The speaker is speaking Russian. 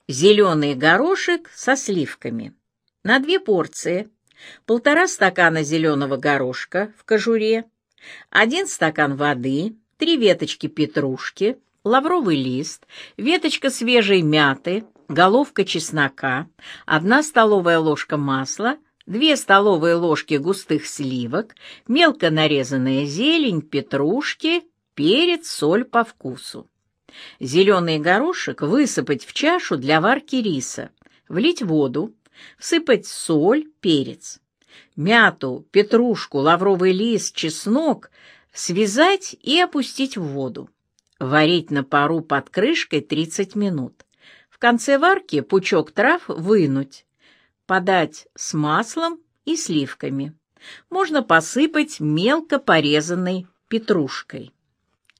Зеленый горошек со сливками. На 2 порции 1,5 стакана зеленого горошка в кожуре, 1 стакан воды, 3 веточки петрушки, лавровый лист, веточка свежей мяты, головка чеснока, 1 столовая ложка масла, 2 столовые ложки густых сливок, мелко нарезанная зелень, петрушки, перец, соль по вкусу. Зеленый горошек высыпать в чашу для варки риса, влить воду, всыпать соль, перец. Мяту, петрушку, лавровый лист, чеснок связать и опустить в воду. Варить на пару под крышкой 30 минут. В конце варки пучок трав вынуть. Подать с маслом и сливками. Можно посыпать мелко порезанной петрушкой.